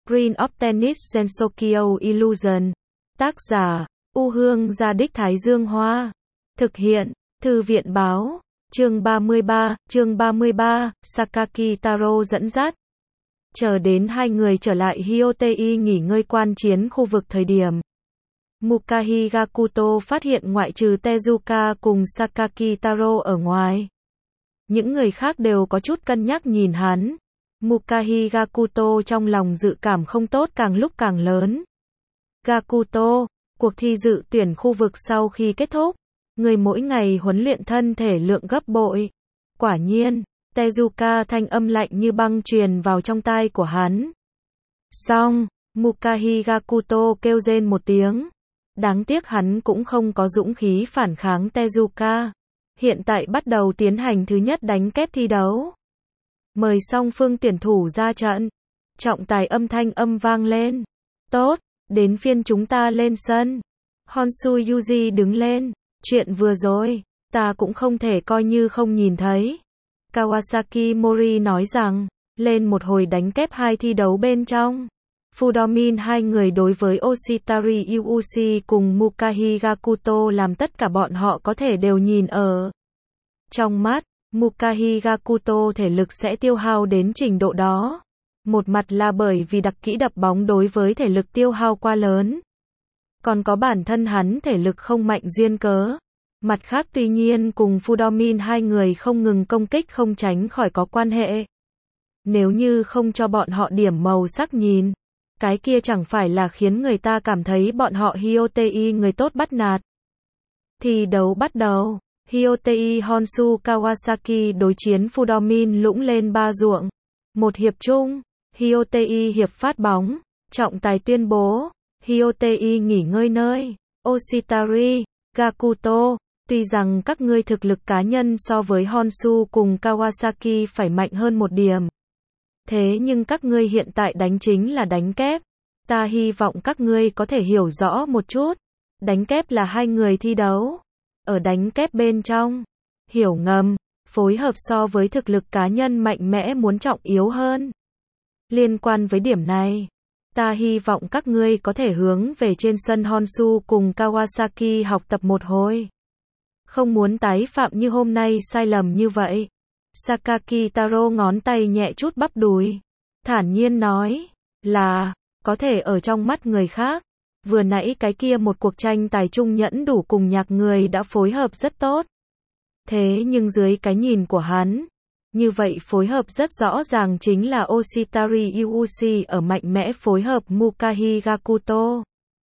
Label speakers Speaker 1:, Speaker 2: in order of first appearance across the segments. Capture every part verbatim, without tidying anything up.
Speaker 1: Green of Tennis Gensokyo Illusion. Tác giả, U Hương Gia Đích Thái Dương Hoa. Thực hiện, Thư viện Báo. Chương ba mươi ba, chương ba mươi ba, Sakaki Taro dẫn dắt. Chờ đến hai người trở lại Hyotei nghỉ ngơi quan chiến khu vực thời điểm. Mukahi Gakuto phát hiện ngoại trừ Tezuka cùng Sakaki Taro ở ngoài. Những người khác đều có chút cân nhắc nhìn hắn. Mukahi Gakuto trong lòng dự cảm không tốt càng lúc càng lớn. Gakuto, cuộc thi dự tuyển khu vực sau khi kết thúc, người mỗi ngày huấn luyện thân thể lượng gấp bội. Quả nhiên, Tezuka thanh âm lạnh như băng truyền vào trong tai của hắn. Xong, Mukahi Gakuto kêu rên một tiếng. Đáng tiếc hắn cũng không có dũng khí phản kháng Tezuka. Hiện tại bắt đầu tiến hành thứ nhất đánh kép thi đấu. Mời song phương tuyển thủ ra trận. Trọng tài âm thanh âm vang lên. Tốt, đến phiên chúng ta lên sân. Honshu Yuji đứng lên. Chuyện vừa rồi, ta cũng không thể coi như không nhìn thấy. Kawasaki Mori nói rằng, lên một hồi đánh kép hai thi đấu bên trong. Fudomin hai người đối với Oshitari Yuushi cùng Mukahi Gakuto làm tất cả bọn họ có thể đều nhìn ở. Trong mắt, Mukahi Gakuto thể lực sẽ tiêu hao đến trình độ đó. Một mặt là bởi vì đặc kỹ đập bóng đối với thể lực tiêu hao quá lớn. Còn có bản thân hắn thể lực không mạnh duyên cớ. Mặt khác tuy nhiên cùng Fudomin hai người không ngừng công kích không tránh khỏi có quan hệ. Nếu như không cho bọn họ điểm màu sắc nhìn, cái kia chẳng phải là khiến người ta cảm thấy bọn họ Hyotei người tốt bắt nạt. Thi đấu bắt đầu, Hyotei Honshu Kawasaki đối chiến Fudomin lũng lên ba ruộng. Một hiệp chung, Hyotei hiệp phát bóng, trọng tài tuyên bố, Hyotei nghỉ ngơi nơi. Oshitari, Gakuto, tuy rằng các ngươi thực lực cá nhân so với Honshu cùng Kawasaki phải mạnh hơn một điểm. Thế nhưng các ngươi hiện tại đánh chính là đánh kép. Ta hy vọng các ngươi có thể hiểu rõ một chút. Đánh kép là hai người thi đấu. Ở đánh kép bên trong, hiểu ngầm, phối hợp so với thực lực cá nhân mạnh mẽ muốn trọng yếu hơn. Liên quan với điểm này, ta hy vọng các ngươi có thể hướng về trên sân Honshu cùng Kawasaki học tập một hồi. Không muốn tái phạm như hôm nay sai lầm như vậy. Sakaki Taro ngón tay nhẹ chút bắp đùi. Thản nhiên nói, là, có thể ở trong mắt người khác. Vừa nãy cái kia một cuộc tranh tài trung nhẫn đủ cùng nhạc người đã phối hợp rất tốt. Thế nhưng dưới cái nhìn của hắn, như vậy phối hợp rất rõ ràng chính là Oshitari Yuushi ở mạnh mẽ phối hợp Mukahi Gakuto.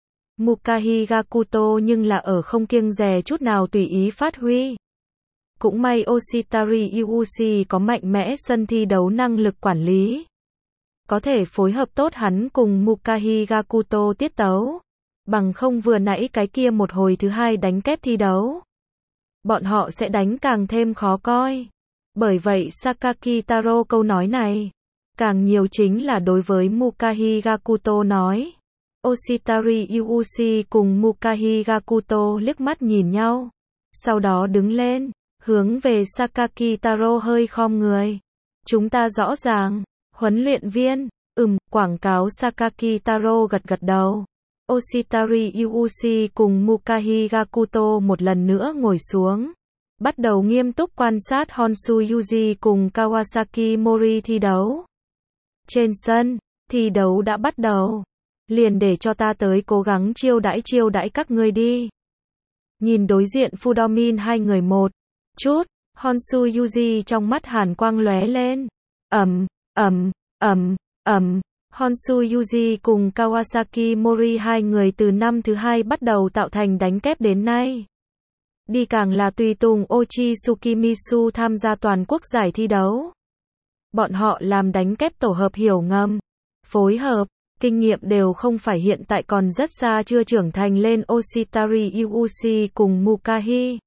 Speaker 1: Mukahi Gakuto nhưng là ở không kiêng dè chút nào tùy ý phát huy. Cũng may Oshitari Yuushi có mạnh mẽ sân thi đấu năng lực quản lý. Có thể phối hợp tốt hắn cùng Mukahi Gakuto tiết tấu. Bằng không vừa nãy cái kia một hồi thứ hai đánh kép thi đấu. Bọn họ sẽ đánh càng thêm khó coi. Bởi vậy Sakaki Taro câu nói này, càng nhiều chính là đối với Mukahi Gakuto nói. Oshitari Yuushi cùng Mukahi Gakuto liếc mắt nhìn nhau. Sau đó đứng lên, hướng về Sakaki Taro hơi khom người. Chúng ta rõ ràng, huấn luyện viên, ừm, quảng cáo Sakaki Taro gật gật đầu. Oshitari Yuushi cùng Mukahi Gakuto một lần nữa ngồi xuống. Bắt đầu nghiêm túc quan sát Honshu Yuji cùng Kawasaki Mori thi đấu. Trên sân, thi đấu đã bắt đầu. Liền để cho ta tới cố gắng chiêu đãi chiêu đãi các ngươi đi. Nhìn đối diện Fudomin hai người một chút, Honshu Yuji trong mắt hàn quang lóe lên. Ầm, ầm, ầm, ầm. Honshu Yuji cùng Kawasaki Mori hai người từ năm thứ hai bắt đầu tạo thành đánh kép đến nay. Đi càng là tùy tùng Ochi Tsukimisu tham gia toàn quốc giải thi đấu. Bọn họ làm đánh kép tổ hợp hiểu ngầm, phối hợp, kinh nghiệm đều không phải hiện tại còn rất xa chưa trưởng thành lên. Oshitari Yuushi cùng Mukahi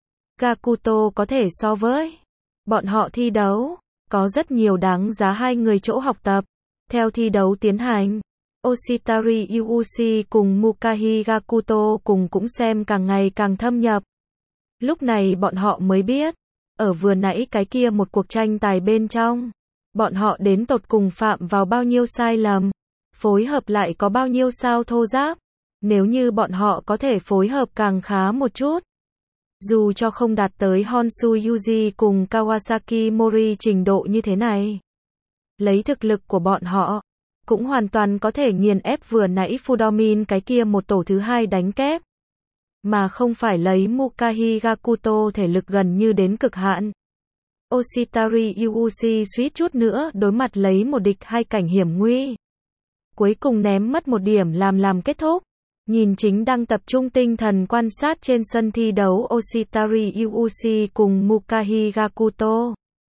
Speaker 1: Gakuto có thể so với bọn họ thi đấu, có rất nhiều đáng giá hai người chỗ học tập. Theo thi đấu tiến hành, Oshitari Yuushi cùng Mukahi Gakuto cùng cũng xem càng ngày càng thâm nhập. Lúc này bọn họ mới biết, ở vừa nãy cái kia một cuộc tranh tài bên trong, bọn họ đến tột cùng phạm vào bao nhiêu sai lầm. phối hợp lại có bao nhiêu sao thô ráp. Nếu như bọn họ có thể phối hợp càng khá một chút. Dù cho không đạt tới Honshu Yuji cùng Kawasaki Mori trình độ như thế này. Lấy thực lực của bọn họ, cũng hoàn toàn có thể nghiền ép vừa nãy Fudomin cái kia một tổ thứ hai đánh kép. Mà không phải lấy Mukahi Gakuto thể lực gần như đến cực hạn. Oshitari Yuuchi suýt chút nữa đối mặt lấy một địch hai cảnh hiểm nguy. Cuối cùng ném mất một điểm làm làm kết thúc. Nhìn chính đang tập trung tinh thần quan sát trên sân thi đấu Oshitari Yuuchi cùng Mukahi Gakuto.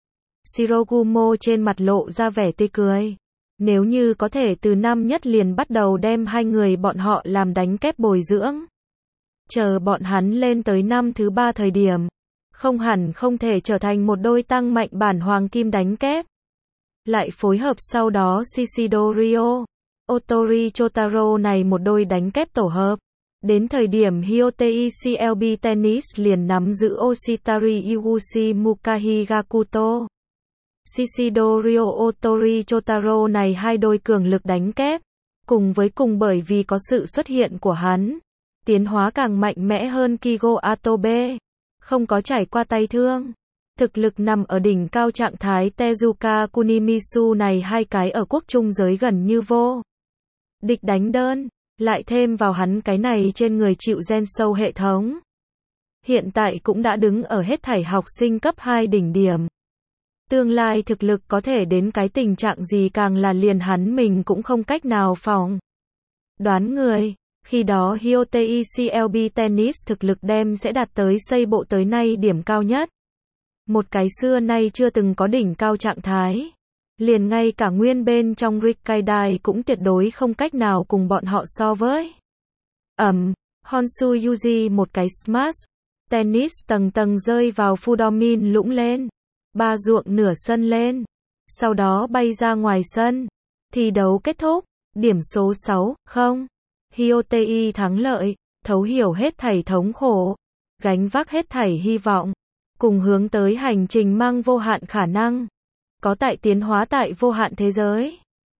Speaker 1: Shirogumo trên mặt lộ ra vẻ tươi cười. Nếu như có thể từ năm nhất liền bắt đầu đem hai người bọn họ làm đánh kép bồi dưỡng. Chờ bọn hắn lên tới năm thứ ba thời điểm. Không hẳn không thể trở thành một đôi tăng mạnh bản hoàng kim đánh kép. Lại phối hợp sau đó Shishido Ryo, Otori Chotaro này một đôi đánh kép tổ hợp. Đến thời điểm Hyotei xê lờ bê Tennis liền nắm giữ Oshitari Yuuchi Mukahi Gakuto. Shishido Ryo Otori Chotaro này hai đôi cường lực đánh kép. Cùng với cùng bởi vì có sự xuất hiện của hắn. Tiến hóa càng mạnh mẽ hơn Kigo Atobe. Không có trải qua tay thương. Thực lực nằm ở đỉnh cao trạng thái Tezuka Kunimisu này hai cái ở quốc trung giới gần như vô địch đánh đơn. Lại thêm vào hắn cái này trên người chịu gen sâu hệ thống. Hiện tại cũng đã đứng ở hết thảy học sinh cấp hai đỉnh điểm. Tương lai thực lực có thể đến cái tình trạng gì càng là liền hắn mình cũng không cách nào phòng. Đoán người. Khi đó Hyotei xê lờ bê Tennis thực lực đem sẽ đạt tới xây bộ tới nay điểm cao nhất. Một cái xưa nay chưa từng có đỉnh cao trạng thái. Liền ngay cả nguyên bên trong Rikkaidai cũng tuyệt đối không cách nào cùng bọn họ so với. Ẩm, Honshu Yuji một cái smash. Tennis tầng tầng rơi vào Fudomin lũng lên. Ba ruộng nửa sân lên. Sau đó bay ra ngoài sân. Thi đấu kết thúc. Điểm số sáu không. Hyotei thắng lợi, thấu hiểu hết thảy thống khổ, gánh vác hết thảy hy vọng, cùng hướng tới hành trình mang vô hạn khả năng, có tại tiến hóa tại vô hạn thế giới.